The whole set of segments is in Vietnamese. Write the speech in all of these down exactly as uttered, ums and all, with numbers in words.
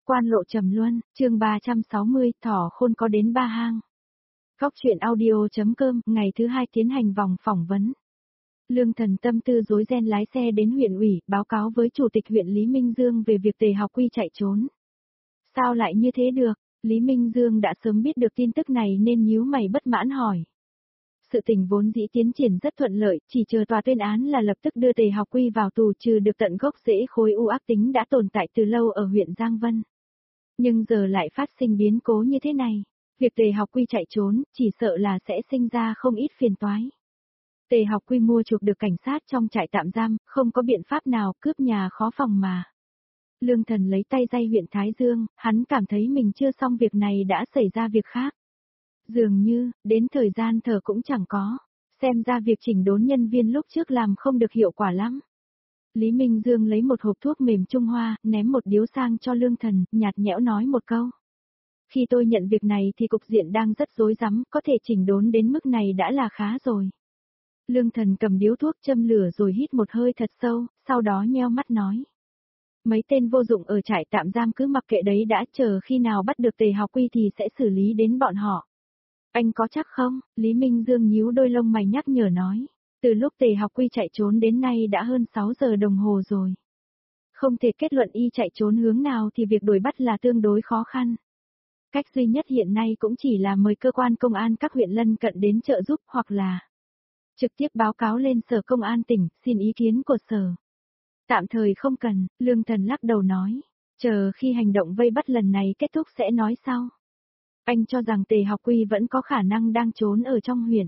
Quan lộ trầm luân, chương ba trăm sáu mươi, thỏ khôn có đến ba hang. Góc truyện audio.com, ngày thứ hai tiến hành vòng phỏng vấn. Lương Thần tâm tư rối ren lái xe đến huyện ủy, báo cáo với Chủ tịch huyện Lý Minh Dương về việc Tề Học Quy chạy trốn. Sao lại như thế được? Lý Minh Dương đã sớm biết được tin tức này nên nhíu mày bất mãn hỏi. Sự tình vốn dĩ tiến triển rất thuận lợi, chỉ chờ tòa tuyên án là lập tức đưa Tề Học Quy vào tù, trừ được tận gốc rễ khối u ác tính đã tồn tại từ lâu ở huyện Giang Vân. Nhưng giờ lại phát sinh biến cố như thế này, việc Tề Học Quy chạy trốn, chỉ sợ là sẽ sinh ra không ít phiền toái. Tề Học Quy mua chuộc được cảnh sát trong trại tạm giam, không có biện pháp nào, cướp nhà khó phòng mà. Lương Thần lấy tay day huyện Thái Dương, hắn cảm thấy mình chưa xong việc này đã xảy ra việc khác. Dường như, đến thời gian thở cũng chẳng có, xem ra việc chỉnh đốn nhân viên lúc trước làm không được hiệu quả lắm. Lý Minh Dương lấy một hộp thuốc mềm Trung Hoa, ném một điếu sang cho Lương Thần, nhạt nhẽo nói một câu. Khi tôi nhận việc này thì cục diện đang rất rối rắm, có thể chỉnh đốn đến mức này đã là khá rồi. Lương Thần cầm điếu thuốc châm lửa rồi hít một hơi thật sâu, sau đó nheo mắt nói. Mấy tên vô dụng ở trại tạm giam cứ mặc kệ đấy đã, chờ khi nào bắt được Tề Học Quy thì sẽ xử lý đến bọn họ. Anh có chắc không? Lý Minh Dương nhíu đôi lông mày nhắc nhở nói. Từ lúc Tề Học Quy chạy trốn đến nay đã hơn sáu giờ đồng hồ rồi. Không thể kết luận y chạy trốn hướng nào thì việc đuổi bắt là tương đối khó khăn. Cách duy nhất hiện nay cũng chỉ là mời cơ quan công an các huyện lân cận đến trợ giúp hoặc là trực tiếp báo cáo lên sở công an tỉnh, xin ý kiến của sở. Tạm thời không cần, Lương Thần lắc đầu nói. Chờ khi hành động vây bắt lần này kết thúc sẽ nói sau. Anh cho rằng Tề Học Quy vẫn có khả năng đang trốn ở trong huyện.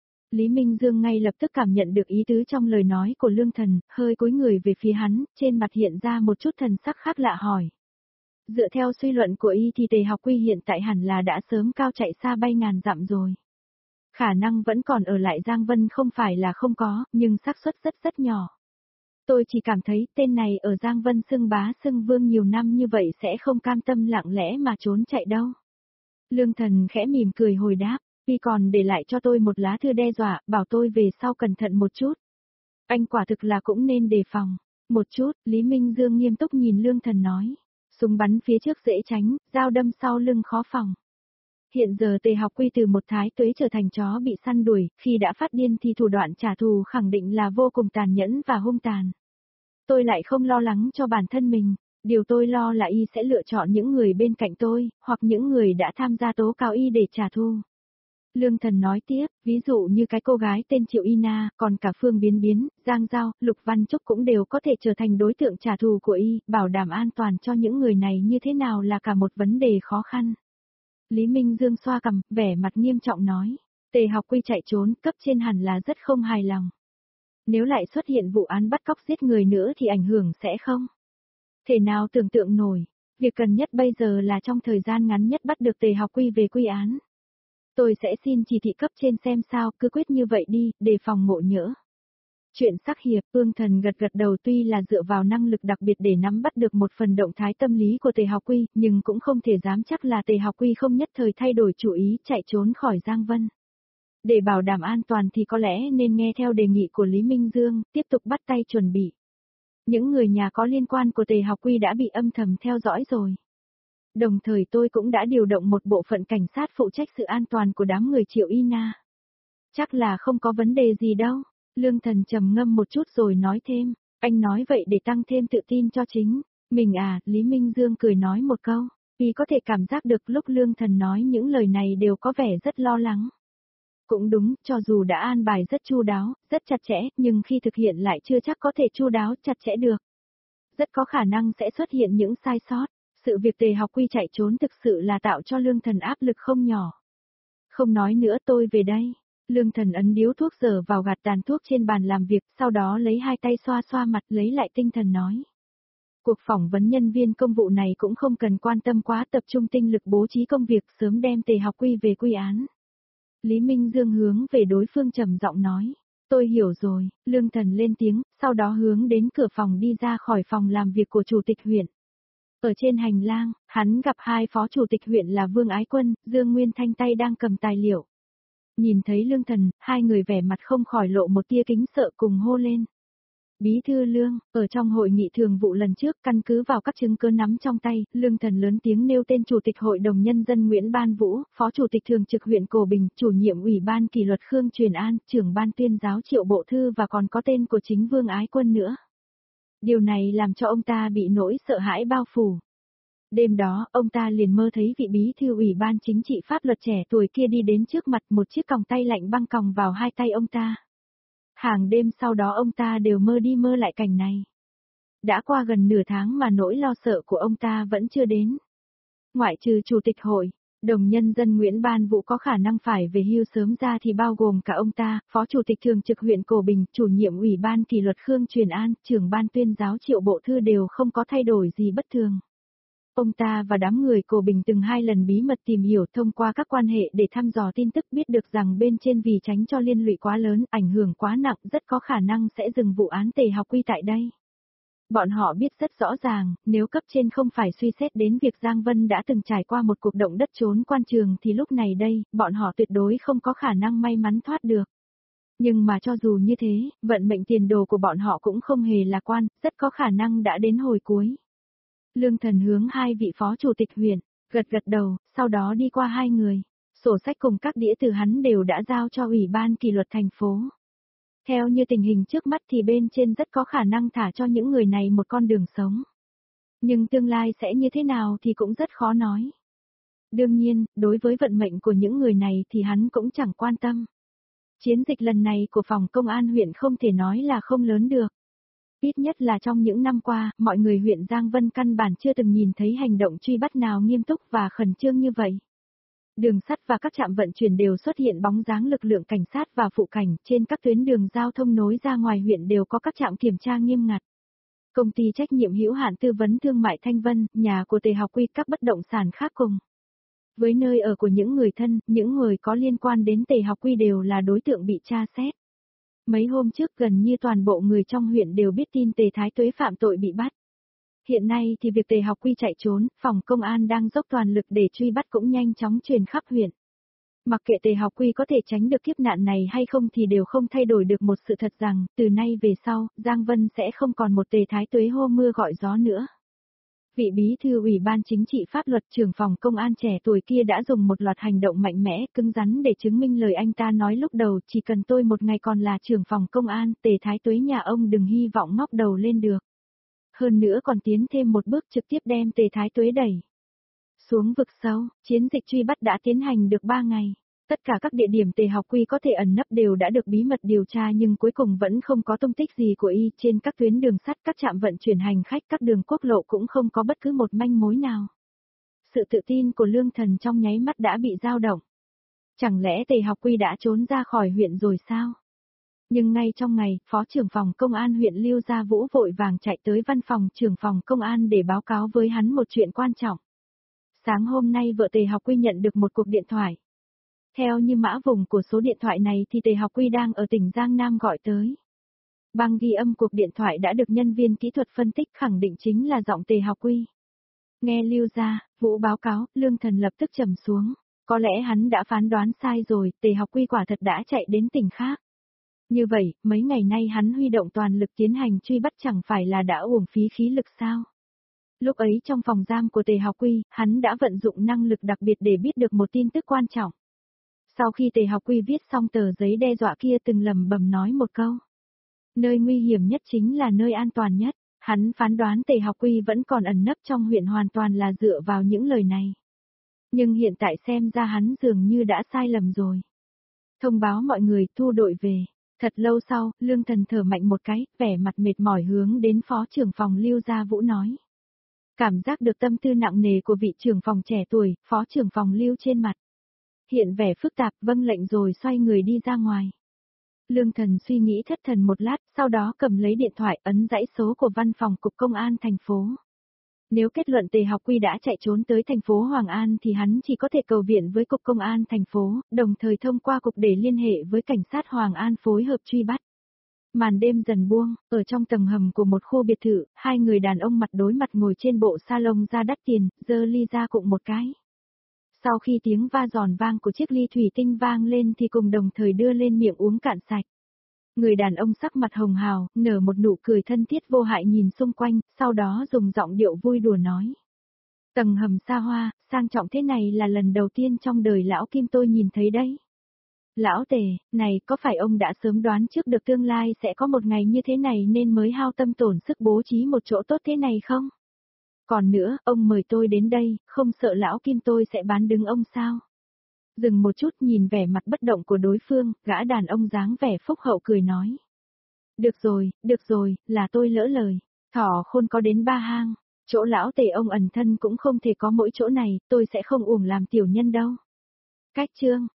Lý Minh Dương ngay lập tức cảm nhận được ý tứ trong lời nói của Lương Thần, hơi cúi người về phía hắn, trên mặt hiện ra một chút thần sắc khác lạ hỏi. Dựa theo suy luận của y thì Tề Học Quy hiện tại hẳn là đã sớm cao chạy xa bay ngàn dặm rồi. Khả năng vẫn còn ở lại Giang Vân không phải là không có, nhưng xác suất rất rất nhỏ. Tôi chỉ cảm thấy tên này ở Giang Vân xưng bá xưng vương nhiều năm như vậy sẽ không cam tâm lặng lẽ mà trốn chạy đâu. Lương Thần khẽ mỉm cười hồi đáp, vì còn để lại cho tôi một lá thư đe dọa, bảo tôi về sau cẩn thận một chút. Anh quả thực là cũng nên đề phòng. Một chút, Lý Minh Dương nghiêm túc nhìn Lương Thần nói. Súng bắn phía trước dễ tránh, dao đâm sau lưng khó phòng. Hiện giờ Tề Học Quy từ một thái tuế trở thành chó bị săn đuổi, khi đã phát điên thì thủ đoạn trả thù khẳng định là vô cùng tàn nhẫn và hung tàn. Tôi lại không lo lắng cho bản thân mình, điều tôi lo là y sẽ lựa chọn những người bên cạnh tôi, hoặc những người đã tham gia tố cáo y để trả thù. Lương Thần nói tiếp, ví dụ như cái cô gái tên Triệu Y Na, còn cả Phương Biến Biến, Giang Giao, Lục Văn Trúc cũng đều có thể trở thành đối tượng trả thù của y, bảo đảm an toàn cho những người này như thế nào là cả một vấn đề khó khăn. Lý Minh Dương xoa cằm, vẻ mặt nghiêm trọng nói, Tề Học Quy chạy trốn, cấp trên hẳn là rất không hài lòng. Nếu lại xuất hiện vụ án bắt cóc giết người nữa thì ảnh hưởng sẽ không thể nào tưởng tượng nổi. Việc cần nhất bây giờ là trong thời gian ngắn nhất bắt được Tề Học Quy về quy án. Tôi sẽ xin chỉ thị cấp trên xem sao, cứ quyết như vậy đi, đề phòng ngộ nhỡ. Chuyện sắc hiệp, Ương Thần gật gật đầu, tuy là dựa vào năng lực đặc biệt để nắm bắt được một phần động thái tâm lý của Tề Học Quy, nhưng cũng không thể dám chắc là Tề Học Quy không nhất thời thay đổi chủ ý chạy trốn khỏi Giang Vân. Để bảo đảm an toàn thì có lẽ nên nghe theo đề nghị của Lý Minh Dương, tiếp tục bắt tay chuẩn bị. Những người nhà có liên quan của Tề Học Quy đã bị âm thầm theo dõi rồi. Đồng thời tôi cũng đã điều động một bộ phận cảnh sát phụ trách sự an toàn của đám người Triệu Y Na. Chắc là không có vấn đề gì đâu. Lương Thần trầm ngâm một chút rồi nói thêm, anh nói vậy để tăng thêm tự tin cho chính mình à? Lý Minh Dương cười nói một câu, vì có thể cảm giác được lúc Lương Thần nói những lời này đều có vẻ rất lo lắng. Cũng đúng, cho dù đã an bài rất chu đáo, rất chặt chẽ, nhưng khi thực hiện lại chưa chắc có thể chu đáo chặt chẽ được. Rất có khả năng sẽ xuất hiện những sai sót. Sự việc Tề Học Quy chạy trốn thực sự là tạo cho Lương Thần áp lực không nhỏ. Không nói nữa, tôi về đây. Lương Thần ấn điếu thuốc dở vào gạt tàn thuốc trên bàn làm việc, sau đó lấy hai tay xoa xoa mặt, lấy lại tinh thần nói. Cuộc phỏng vấn nhân viên công vụ này cũng không cần quan tâm quá, tập trung tinh lực bố trí công việc, sớm đem Tề Học Quy về quy án. Lý Minh Dương hướng về đối phương trầm giọng nói. Tôi hiểu rồi. Lương Thần lên tiếng, sau đó hướng đến cửa phòng đi ra khỏi phòng làm việc của Chủ tịch huyện. Ở trên hành lang, hắn gặp hai phó chủ tịch huyện là Vương Ái Quân, Dương Nguyên Thanh tay đang cầm tài liệu. Nhìn thấy Lương Thần, hai người vẻ mặt không khỏi lộ một tia kính sợ cùng hô lên. Bí thư Lương, ở trong hội nghị thường vụ lần trước căn cứ vào các chứng cứ nắm trong tay, Lương Thần lớn tiếng nêu tên Chủ tịch Hội đồng Nhân dân Nguyễn Ban Vũ, Phó Chủ tịch Thường trực huyện Cổ Bình, Chủ nhiệm Ủy ban Kỷ luật Khương Truyền An, Trưởng ban tuyên giáo Triệu Bộ Thư và còn có tên của chính Vương Ái Quân nữa. Điều này làm cho ông ta bị nỗi sợ hãi bao phủ. Đêm đó, ông ta liền mơ thấy vị bí thư Ủy ban Chính trị Pháp luật trẻ tuổi kia đi đến trước mặt, một chiếc còng tay lạnh băng còng vào hai tay ông ta. Hàng đêm sau đó ông ta đều mơ đi mơ lại cảnh này. Đã qua gần nửa tháng mà nỗi lo sợ của ông ta vẫn chưa đến. Ngoại trừ Chủ tịch Hội đồng Nhân dân Nguyễn Ban Vũ có khả năng phải về hưu sớm ra thì bao gồm cả ông ta, Phó Chủ tịch Thường trực huyện Cổ Bình, Chủ nhiệm Ủy ban Kỷ luật Khương Truyền An, Trưởng ban tuyên giáo Triệu Bộ Thư đều không có thay đổi gì bất thường. Ông ta và đám người Cổ Bình từng hai lần bí mật tìm hiểu thông qua các quan hệ để thăm dò tin tức, biết được rằng bên trên vì tránh cho liên lụy quá lớn, ảnh hưởng quá nặng, rất có khả năng sẽ dừng vụ án Tề Học Quy tại đây. Bọn họ biết rất rõ ràng, nếu cấp trên không phải suy xét đến việc Giang Vân đã từng trải qua một cuộc động đất trốn quan trường thì lúc này đây, bọn họ tuyệt đối không có khả năng may mắn thoát được. Nhưng mà cho dù như thế, vận mệnh tiền đồ của bọn họ cũng không hề lạc quan, rất có khả năng đã đến hồi cuối. Lương Thần hướng hai vị phó chủ tịch huyện, gật gật đầu, sau đó đi qua hai người. Sổ sách cùng các đĩa từ hắn đều đã giao cho Ủy ban Kỷ luật thành phố. Theo như tình hình trước mắt thì bên trên rất có khả năng thả cho những người này một con đường sống. Nhưng tương lai sẽ như thế nào thì cũng rất khó nói. Đương nhiên, đối với vận mệnh của những người này thì hắn cũng chẳng quan tâm. Chiến dịch lần này của phòng công an huyện không thể nói là không lớn được. Ít nhất là trong những năm qua, mọi người huyện Giang Vân căn bản chưa từng nhìn thấy hành động truy bắt nào nghiêm túc và khẩn trương như vậy. Đường sắt và các trạm vận chuyển đều xuất hiện bóng dáng lực lượng cảnh sát và phụ cảnh, trên các tuyến đường giao thông nối ra ngoài huyện đều có các trạm kiểm tra nghiêm ngặt. Công ty trách nhiệm hữu hạn tư vấn thương mại Thanh Vân, nhà của Tề Học Quy, các bất động sản khác cùng. Với nơi ở của những người thân, những người có liên quan đến Tề Học Quy đều là đối tượng bị tra xét. Mấy hôm trước gần như toàn bộ người trong huyện đều biết tin Tề Thái Tuế phạm tội bị bắt. Hiện nay thì việc Tề Học Quy chạy trốn, phòng công an đang dốc toàn lực để truy bắt cũng nhanh chóng truyền khắp huyện. Mặc kệ Tề Học Quy có thể tránh được kiếp nạn này hay không thì đều không thay đổi được một sự thật rằng, từ nay về sau, Giang Vân sẽ không còn một Tề Thái Tuế hô mưa gọi gió nữa. Vị bí thư Ủy ban Chính trị Pháp luật trưởng phòng công an trẻ tuổi kia đã dùng một loạt hành động mạnh mẽ, cứng rắn để chứng minh lời anh ta nói lúc đầu, chỉ cần tôi một ngày còn là trưởng phòng công an, Tề Thái Tuế nhà ông đừng hy vọng ngóc đầu lên được. Hơn nữa còn tiến thêm một bước trực tiếp đem Tề Thái Tuế đẩy xuống vực sâu. Chiến dịch truy bắt đã tiến hành được ba ngày. Tất cả các địa điểm Tề Học Quy có thể ẩn nấp đều đã được bí mật điều tra nhưng cuối cùng vẫn không có tung tích gì của y. Trên các tuyến đường sắt, các trạm vận chuyển hành khách, các đường quốc lộ cũng không có bất cứ một manh mối nào. Sự tự tin của Lương Thần trong nháy mắt đã bị dao động. Chẳng lẽ Tề Học Quy đã trốn ra khỏi huyện rồi sao? Nhưng ngay trong ngày, Phó trưởng phòng công an huyện Lưu Gia Vũ vội vàng chạy tới văn phòng trưởng phòng công an để báo cáo với hắn một chuyện quan trọng. Sáng hôm nay vợ Tề Học Quy nhận được một cuộc điện thoại. Theo như mã vùng của số điện thoại này thì Tề Học Quy đang ở tỉnh Giang Nam gọi tới. Băng ghi âm cuộc điện thoại đã được nhân viên kỹ thuật phân tích khẳng định chính là giọng Tề Học Quy. Nghe Lưu Gia Vũ báo cáo, Lương Thần lập tức trầm xuống. Có lẽ hắn đã phán đoán sai rồi, Tề Học Quy quả thật đã chạy đến tỉnh khác. Như vậy, mấy ngày nay hắn huy động toàn lực tiến hành truy bắt chẳng phải là đã uổng phí khí lực sao? Lúc ấy trong phòng giam của Tề Học Quy, hắn đã vận dụng năng lực đặc biệt để biết được một tin tức quan trọng. Sau khi Tề Học Quy viết xong tờ giấy đe dọa kia từng lầm bầm nói một câu. Nơi nguy hiểm nhất chính là nơi an toàn nhất. Hắn phán đoán Tề Học Quy vẫn còn ẩn nấp trong huyện hoàn toàn là dựa vào những lời này. Nhưng hiện tại xem ra hắn dường như đã sai lầm rồi. Thông báo mọi người thu đội về. Thật lâu sau, Lương Thần thở mạnh một cái, vẻ mặt mệt mỏi hướng đến phó trưởng phòng Lưu Gia Vũ nói. Cảm giác được tâm tư nặng nề của vị trưởng phòng trẻ tuổi, phó trưởng phòng Lưu trên mặt. Hiện vẻ phức tạp, vâng lệnh rồi xoay người đi ra ngoài. Lương Thần suy nghĩ thất thần một lát, sau đó cầm lấy điện thoại ấn dãy số của văn phòng cục công an thành phố. Nếu kết luận Tề Học Quy đã chạy trốn tới thành phố Hoàng An thì hắn chỉ có thể cầu viện với cục công an thành phố, đồng thời thông qua cục để liên hệ với cảnh sát Hoàng An phối hợp truy bắt. Màn đêm dần buông, ở trong tầng hầm của một khu biệt thự, hai người đàn ông mặt đối mặt ngồi trên bộ salon da đắt tiền, giơ ly ra cụng một cái. Sau khi tiếng va giòn vang của chiếc ly thủy tinh vang lên thì cùng đồng thời đưa lên miệng uống cạn sạch. Người đàn ông sắc mặt hồng hào, nở một nụ cười thân thiết vô hại nhìn xung quanh, sau đó dùng giọng điệu vui đùa nói. Tầng hầm xa hoa, sang trọng thế này là lần đầu tiên trong đời lão Kim tôi nhìn thấy đấy. Lão Tề, này có phải ông đã sớm đoán trước được tương lai sẽ có một ngày như thế này nên mới hao tâm tổn sức bố trí một chỗ tốt thế này không? Còn nữa, ông mời tôi đến đây, không sợ lão Kim tôi sẽ bán đứng ông sao? Dừng một chút nhìn vẻ mặt bất động của đối phương, gã đàn ông dáng vẻ phúc hậu cười nói. Được rồi, được rồi, là tôi lỡ lời. Thỏ khôn có đến ba hang, chỗ lão Tề ông ẩn thân cũng không thể có mỗi chỗ này, tôi sẽ không uổng làm tiểu nhân đâu. Cách chương